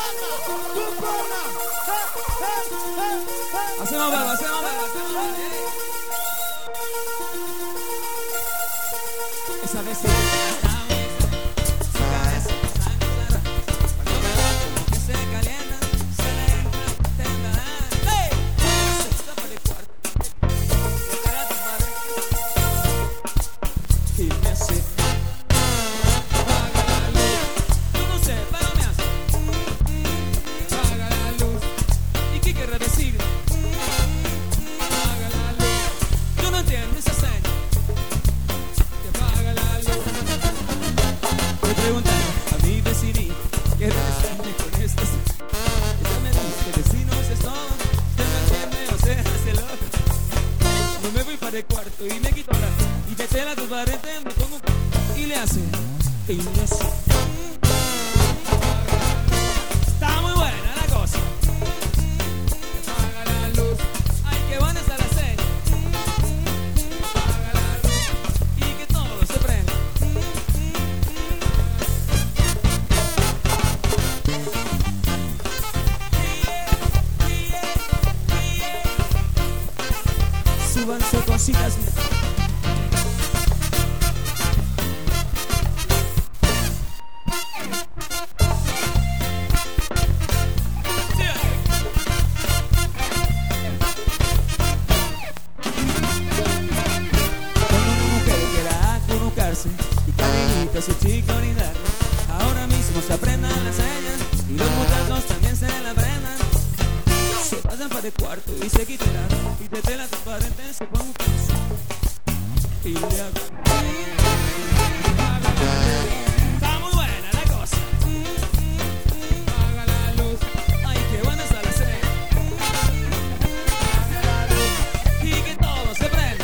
Hacemos verlo, hacemos verlo, hacemos verlo. Esa vez se su cabeza sangre, cuando me da como que se calienta, se le entra, temblará. ¡Hey! Se escapa del cuarto, de cara a tu padre, y me hace apaga la luz. Yo no sé, pero me hace apaga la luz. ¿Y qué querrá decir? Apaga la luz. Yo no entiendo esa seña. Me preguntaron a mi vecinita que regresarme con estas. Ella me dice, vecinos es todo, usted no entiende o se hace loco. No me voy para el cuarto y me quito la y de tela tus barretes me pongo y le hace, y le hace. Está muy buena la cosa. Apaga la luz. Ay, qué buena está la seña. Apaga la luz y que todo se prenda. Súbanse cositas. Cuando una mujer quiera acurrucarse y cariñitos y chicoridad, ahora mismo se aprendan las señas y los muchachos también se la aprendan. Se pasan para el cuarto y se quitan la ropa y de tela tus parentes se ponen un paso y le hago. Está muy buena la cosa. Apaga la luz. Ay, qué buena está la seña. Apaga la luz y que todo se prenda.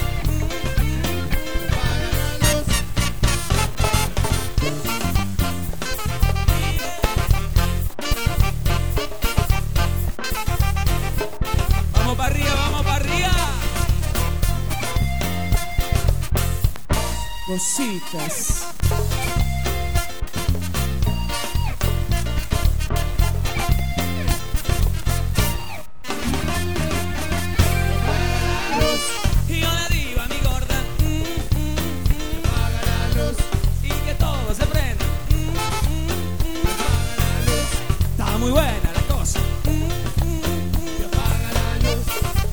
Apaga la luz. Vamos para arriba, vamos para arriba. Cositas. Y yo le digo a mi gorda, apaga la luz y que todo se prenda. Apaga la luz. Está muy buena la cosa. Apaga la luz.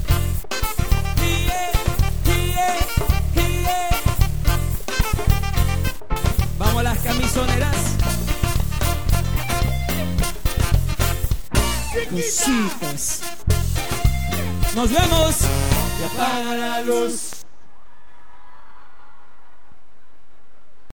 Vamos a las camisoneras. Cositas. Nos vemos. Y apaga la luz.